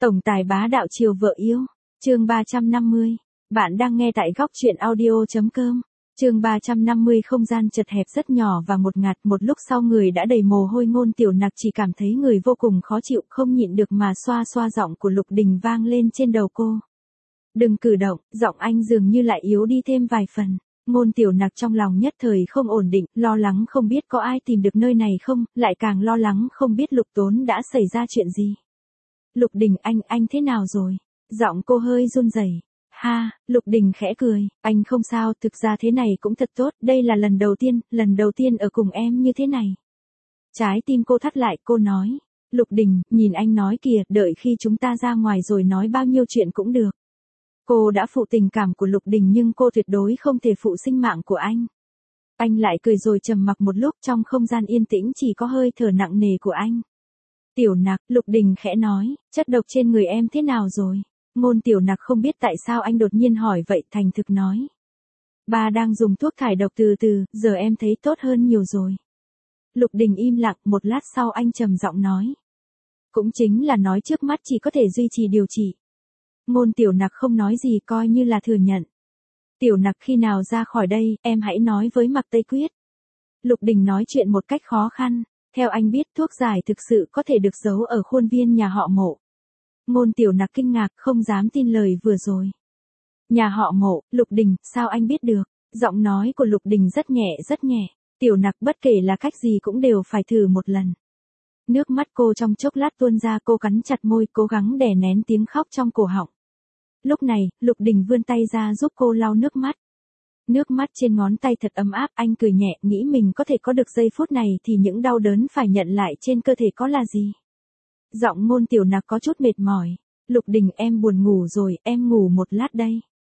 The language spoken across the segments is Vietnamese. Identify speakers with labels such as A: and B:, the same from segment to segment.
A: Tổng tài bá đạo chiều vợ yêu. Chương 350. Bạn đang nghe tại góc truyện audio.com. Chương 350. Không gian chật hẹp rất nhỏ và một ngạt, một lúc sau người đã đầy mồ hôi. Ngôn Tiểu Nặc chỉ cảm thấy người vô cùng khó chịu, không nhịn được mà xoa xoa. Giọng của Lục Đình vang lên trên đầu cô. Đừng cử động. Giọng anh dường như lại yếu đi thêm vài phần. Ngôn Tiểu Nặc trong lòng nhất thời không ổn định, lo lắng không biết có ai tìm được nơi này không, lại càng lo lắng không biết Lục Tốn đã xảy ra chuyện gì. Lục Đình, anh thế nào rồi? Giọng cô hơi run rẩy. Ha, Lục Đình khẽ cười, anh không sao, thực ra thế này cũng thật tốt, đây là lần đầu tiên ở cùng em như thế này. Trái tim cô thắt lại, cô nói. Lục Đình, nhìn anh nói kìa, đợi khi chúng ta ra ngoài rồi nói bao nhiêu chuyện cũng được. Cô đã phụ tình cảm của Lục Đình nhưng cô tuyệt đối không thể phụ sinh mạng của anh. Anh lại cười rồi trầm mặc một lúc, trong không gian yên tĩnh chỉ có hơi thở nặng nề của anh. Tiểu Nặc, Lục Đình khẽ nói, chất độc trên người em thế nào rồi? Ngôn Tiểu Nặc không biết tại sao anh đột nhiên hỏi vậy, thành thực nói. Ba đang dùng thuốc thải độc từ từ, giờ em thấy tốt hơn nhiều rồi. Lục Đình im lặng, một lát sau anh trầm giọng nói. Cũng chính là nói trước mắt chỉ có thể duy trì điều trị. Ngôn Tiểu Nặc không nói gì, coi như là thừa nhận. Tiểu Nặc, khi nào ra khỏi đây, em hãy nói với Mạc Tây Quyết. Lục Đình nói chuyện một cách khó khăn. Theo anh biết, thuốc giải thực sự có thể được giấu ở khuôn viên nhà họ Mộ. Ngôn Tiểu Nặc kinh ngạc, không dám tin lời vừa rồi. Nhà họ Mộ, Lục Đình, sao anh biết được? Giọng nói của Lục Đình rất nhẹ rất nhẹ. Tiểu Nặc, bất kể là cách gì cũng đều phải thử một lần. Nước mắt cô trong chốc lát tuôn ra, cô cắn chặt môi, cố gắng đè nén tiếng khóc trong cổ họng. Lúc này, Lục Đình vươn tay ra giúp cô lau nước mắt. Nước mắt trên ngón tay thật ấm áp, anh cười nhẹ, nghĩ mình có thể có được giây phút này thì những đau đớn phải nhận lại trên cơ thể có là gì. Giọng Ngôn Tiểu Nặc có chút mệt mỏi. Lục Đình, em buồn ngủ rồi, em ngủ một lát đây.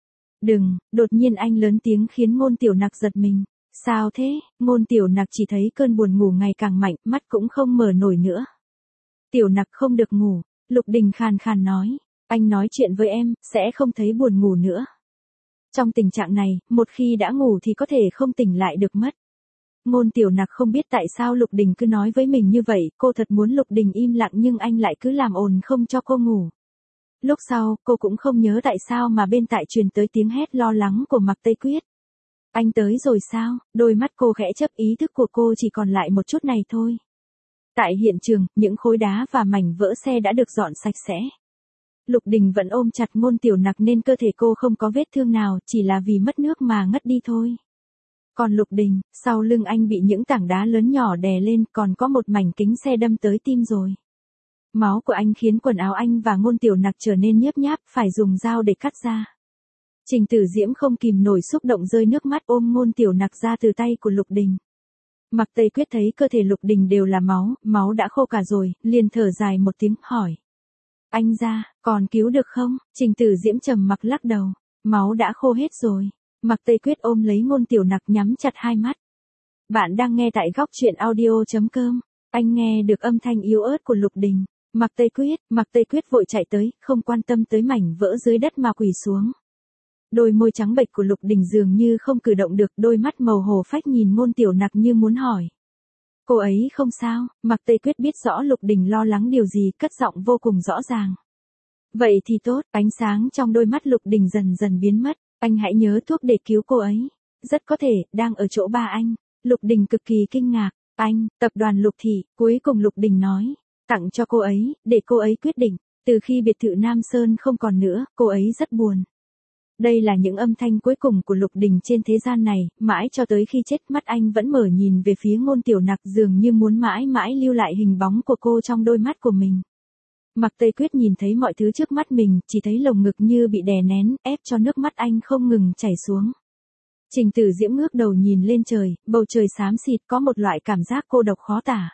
A: Đừng, đột nhiên anh lớn tiếng khiến Ngôn Tiểu Nặc giật mình. Sao thế? Ngôn Tiểu Nặc chỉ thấy cơn buồn ngủ ngày càng mạnh, mắt cũng không mở nổi nữa. Tiểu Nặc không được ngủ. Lục Đình khàn khàn nói. Anh nói chuyện với em, sẽ không thấy buồn ngủ nữa. Trong tình trạng này, một khi đã ngủ thì có thể không tỉnh lại được mất. Ngôn Tiểu Nặc không biết tại sao Lục Đình cứ nói với mình như vậy, cô thật muốn Lục Đình im lặng nhưng anh lại cứ làm ồn không cho cô ngủ. Lúc sau, cô cũng không nhớ tại sao mà bên tai truyền tới tiếng hét lo lắng của Mạc Tây Quyết. Anh tới rồi sao? Đôi mắt cô khẽ chớp, ý thức của cô chỉ còn lại một chút này thôi. Tại hiện trường, những khối đá và mảnh vỡ xe đã được dọn sạch sẽ. Lục Đình vẫn ôm chặt Ngôn Tiểu Nặc nên cơ thể cô không có vết thương nào, chỉ là vì mất nước mà ngất đi thôi. Còn Lục Đình, sau lưng anh bị những tảng đá lớn nhỏ đè lên, còn có một mảnh kính xe đâm tới tim rồi. Máu của anh khiến quần áo anh và Ngôn Tiểu Nặc trở nên nhớp nháp, phải dùng dao để cắt ra. Trình Tử Diễm không kìm nổi xúc động rơi nước mắt, ôm Ngôn Tiểu Nặc ra từ tay của Lục Đình. Mạc Tây Quyết thấy cơ thể Lục Đình đều là máu đã khô cả rồi, liền thở dài một tiếng, hỏi. Anh ra, còn cứu được không? Trình Tử Diễm trầm mặc lắc đầu. Máu đã khô hết rồi. Mạc Tây Quyết ôm lấy Ngôn Tiểu Nặc, nhắm chặt hai mắt. Bạn đang nghe tại góc truyện audio.com. Anh nghe được âm thanh yếu ớt của Lục Đình. Mạc Tây Quyết vội chạy tới, không quan tâm tới mảnh vỡ dưới đất mà quỳ xuống. Đôi môi trắng bệch của Lục Đình dường như không cử động được, đôi mắt màu hổ phách nhìn Ngôn Tiểu Nặc như muốn hỏi. Cô ấy không sao? Mạc Tây Quyết biết rõ Lục Đình lo lắng điều gì, cất giọng vô cùng rõ ràng. Vậy thì tốt, ánh sáng trong đôi mắt Lục Đình dần dần biến mất. Anh hãy nhớ thuốc để cứu cô ấy. Rất có thể, đang ở chỗ ba anh. Lục Đình cực kỳ kinh ngạc. Anh, tập đoàn Lục Thị, cuối cùng Lục Đình nói. Tặng cho cô ấy, để cô ấy quyết định. Từ khi biệt thự Nam Sơn không còn nữa, cô ấy rất buồn. Đây là những âm thanh cuối cùng của Lục Đình trên thế gian này, mãi cho tới khi chết mắt anh vẫn mở nhìn về phía Ngôn Tiểu Nặc, dường như muốn mãi mãi lưu lại hình bóng của cô trong đôi mắt của mình. Mạc Tây Quyết nhìn thấy mọi thứ trước mắt mình, chỉ thấy lồng ngực như bị đè nén, ép cho nước mắt anh không ngừng chảy xuống. Trình Tử Diễm ngước đầu nhìn lên trời, bầu trời xám xịt, có một loại cảm giác cô độc khó tả.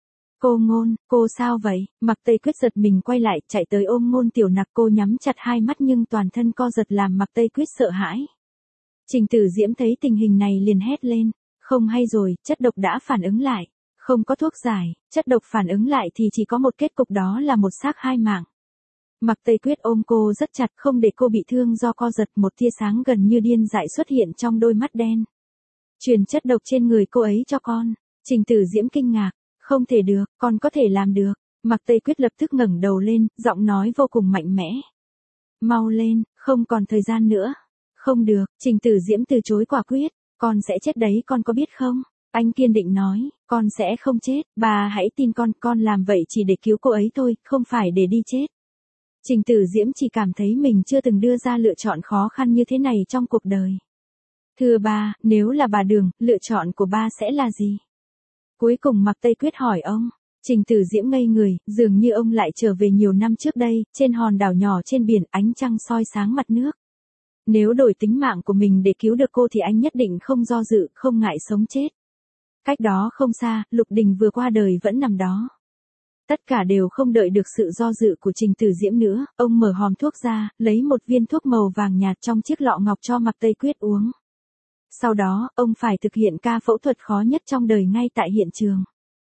A: Cô Ngôn, cô sao vậy? Mạc Tây Quyết giật mình quay lại, chạy tới ôm Ngôn Tiểu Nặc, cô nhắm chặt hai mắt nhưng toàn thân co giật làm Mạc Tây Quyết sợ hãi. Trình Tử Diễm thấy tình hình này liền hét lên, không hay rồi, chất độc đã phản ứng lại. Không có thuốc giải, chất độc phản ứng lại thì chỉ có một kết cục, đó là một xác hai mạng. Mạc Tây Quyết ôm cô rất chặt, không để cô bị thương do co giật, một tia sáng gần như điên dại xuất hiện trong đôi mắt đen. Truyền chất độc trên người cô ấy cho con. Trình Tử Diễm kinh ngạc, không thể được, con có thể làm được. Mạc Tây Quyết lập tức ngẩng đầu lên, giọng nói vô cùng mạnh mẽ. Mau lên, không còn thời gian nữa. Không được, Trình Tử Diễm từ chối quả quyết. Con sẽ chết đấy, con có biết không? Anh kiên định nói, con sẽ không chết, bà hãy tin con làm vậy chỉ để cứu cô ấy thôi, không phải để đi chết. Trình Tử Diễm chỉ cảm thấy mình chưa từng đưa ra lựa chọn khó khăn như thế này trong cuộc đời. Thưa ba, nếu là bà Đường, lựa chọn của ba sẽ là gì? Cuối cùng Mạc Tây Quyết hỏi ông. Trình Tử Diễm ngây người, dường như ông lại trở về nhiều năm trước đây, trên hòn đảo nhỏ trên biển, ánh trăng soi sáng mặt nước. Nếu đổi tính mạng của mình để cứu được cô thì anh nhất định không do dự, không ngại sống chết. Cách đó không xa, Lục Đình vừa qua đời vẫn nằm đó. Tất cả đều không đợi được sự do dự của Trình Tử Diễm nữa, ông mở hòm thuốc ra, lấy một viên thuốc màu vàng nhạt trong chiếc lọ ngọc cho Mạc Tây Quyết uống. Sau đó, ông phải thực hiện ca phẫu thuật khó nhất trong đời ngay tại hiện trường.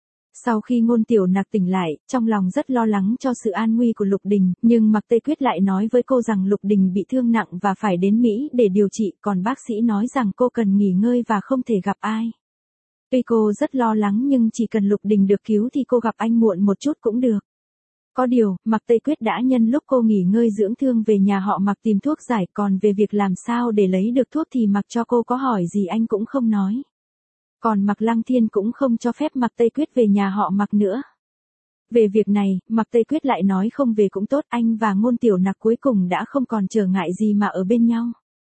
A: Sau khi Ngôn Tiểu Nặc tỉnh lại, trong lòng rất lo lắng cho sự an nguy của Lục Đình, nhưng Mạc Tây Quyết lại nói với cô rằng Lục Đình bị thương nặng và phải đến Mỹ để điều trị, còn bác sĩ nói rằng cô cần nghỉ ngơi và không thể gặp ai. Tuy cô rất lo lắng nhưng chỉ cần Lục Đình được cứu thì cô gặp anh muộn một chút cũng được. Có điều, Mạc Tây Quyết đã nhân lúc cô nghỉ ngơi dưỡng thương về nhà họ Mạc tìm thuốc giải, còn về việc làm sao để lấy được thuốc thì mặc cho cô có hỏi gì anh cũng không nói. Còn Mạc Lăng Thiên cũng không cho phép Mạc Tây Quyết về nhà họ Mạc nữa. Về việc này, Mạc Tây Quyết lại nói không về cũng tốt, anh và Ngôn Tiểu Nặc cuối cùng đã không còn trở ngại gì mà ở bên nhau.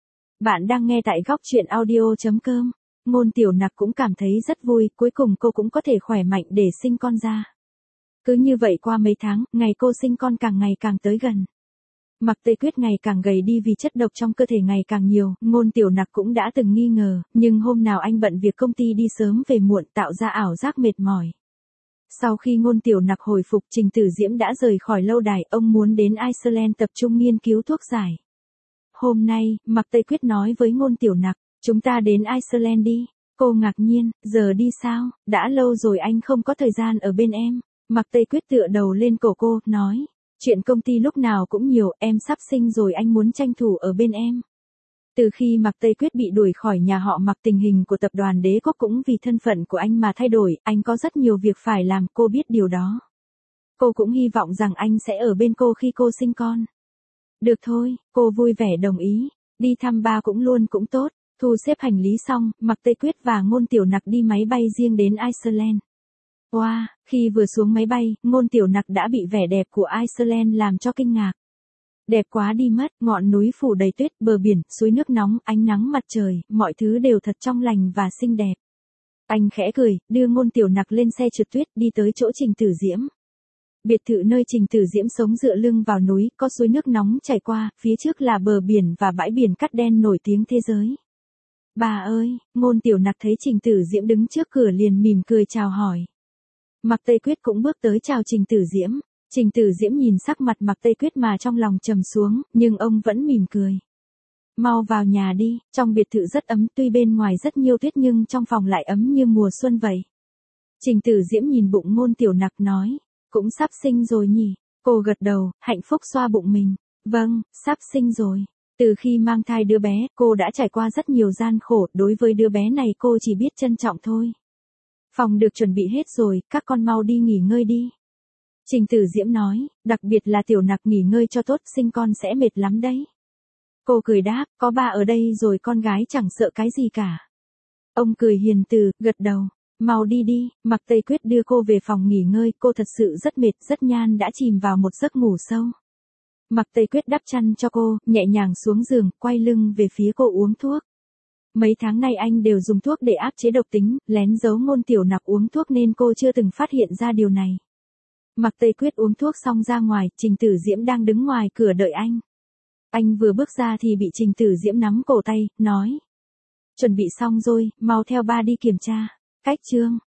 A: Bạn đang nghe tại góc truyện audio.com. Ngôn Tiểu Nặc cũng cảm thấy rất vui, cuối cùng cô cũng có thể khỏe mạnh để sinh con ra. Cứ như vậy qua mấy tháng, ngày cô sinh con càng ngày càng tới gần. Mạc Tây Quyết ngày càng gầy đi vì chất độc trong cơ thể ngày càng nhiều, Ngôn Tiểu Nặc cũng đã từng nghi ngờ, nhưng hôm nào anh bận việc công ty đi sớm về muộn tạo ra ảo giác mệt mỏi. Sau khi Ngôn Tiểu Nặc hồi phục, Trình Tử Diễm đã rời khỏi lâu đài, ông muốn đến Iceland tập trung nghiên cứu thuốc giải. Hôm nay, Mạc Tây Quyết nói với Ngôn Tiểu Nặc, chúng ta đến Iceland đi. Cô ngạc nhiên, giờ đi sao, đã lâu rồi anh không có thời gian ở bên em. Mạc Tây Quyết tựa đầu lên cổ cô, nói, chuyện công ty lúc nào cũng nhiều, em sắp sinh rồi anh muốn tranh thủ ở bên em. Từ khi Mạc Tây Quyết bị đuổi khỏi nhà họ Mạc, tình hình của tập đoàn Đế Quốc cũng vì thân phận của anh mà thay đổi, anh có rất nhiều việc phải làm, cô biết điều đó. Cô cũng hy vọng rằng anh sẽ ở bên cô khi cô sinh con. Được thôi, cô vui vẻ đồng ý, đi thăm ba cũng luôn cũng tốt. Thu xếp hành lý xong, Mạc Tây Quyết và Ngôn Tiểu Nặc đi máy bay riêng đến Iceland. Wow, khi vừa xuống máy bay, Ngôn Tiểu Nặc đã bị vẻ đẹp của Iceland làm cho kinh ngạc. Đẹp quá đi mất, ngọn núi phủ đầy tuyết, bờ biển, suối nước nóng, ánh nắng mặt trời, mọi thứ đều thật trong lành và xinh đẹp. Anh khẽ cười, đưa Ngôn Tiểu Nặc lên xe trượt tuyết, đi tới chỗ Trình Tử Diễm. Biệt thự nơi Trình Tử Diễm sống dựa lưng vào núi, có suối nước nóng chảy qua, phía trước là bờ biển và bãi biển cát đen nổi tiếng thế giới. Bà ơi, Ngôn Tiểu Nặc thấy Trình Tử Diễm đứng trước cửa liền mỉm cười chào hỏi. Mạc Tây Quyết cũng bước tới chào Trình Tử Diễm. Trình Tử Diễm nhìn sắc mặt Mạc Tây Quyết mà trong lòng trầm xuống, nhưng ông vẫn mỉm cười. Mau vào nhà đi, trong biệt thự rất ấm, tuy bên ngoài rất nhiều tuyết nhưng trong phòng lại ấm như mùa xuân vậy. Trình Tử Diễm nhìn bụng Ngôn Tiểu Nặc nói, cũng sắp sinh rồi nhỉ? Cô gật đầu, hạnh phúc xoa bụng mình. Vâng, sắp sinh rồi. Từ khi mang thai đứa bé, cô đã trải qua rất nhiều gian khổ, đối với đứa bé này cô chỉ biết trân trọng thôi. Phòng được chuẩn bị hết rồi, các con mau đi nghỉ ngơi đi. Trình Tử Diễm nói, đặc biệt là Tiểu Nặc nghỉ ngơi cho tốt, sinh con sẽ mệt lắm đấy. Cô cười đáp, có ba ở đây rồi con gái chẳng sợ cái gì cả. Ông cười hiền từ, gật đầu, mau đi đi, Mạc Tây Quyết đưa cô về phòng nghỉ ngơi, cô thật sự rất mệt, rất nhan đã chìm vào một giấc ngủ sâu. Mạc Tây Quyết đắp chăn cho cô, nhẹ nhàng xuống giường, quay lưng về phía cô uống thuốc. Mấy tháng nay anh đều dùng thuốc để áp chế độc tính, lén giấu Ngôn Tiểu Nặc uống thuốc nên cô chưa từng phát hiện ra điều này. Mạc Tây Quyết uống thuốc xong ra ngoài, Trình Tử Diễm đang đứng ngoài cửa đợi anh. Anh vừa bước ra thì bị Trình Tử Diễm nắm cổ tay, nói. Chuẩn bị xong rồi, mau theo ba đi kiểm tra. Cách chương.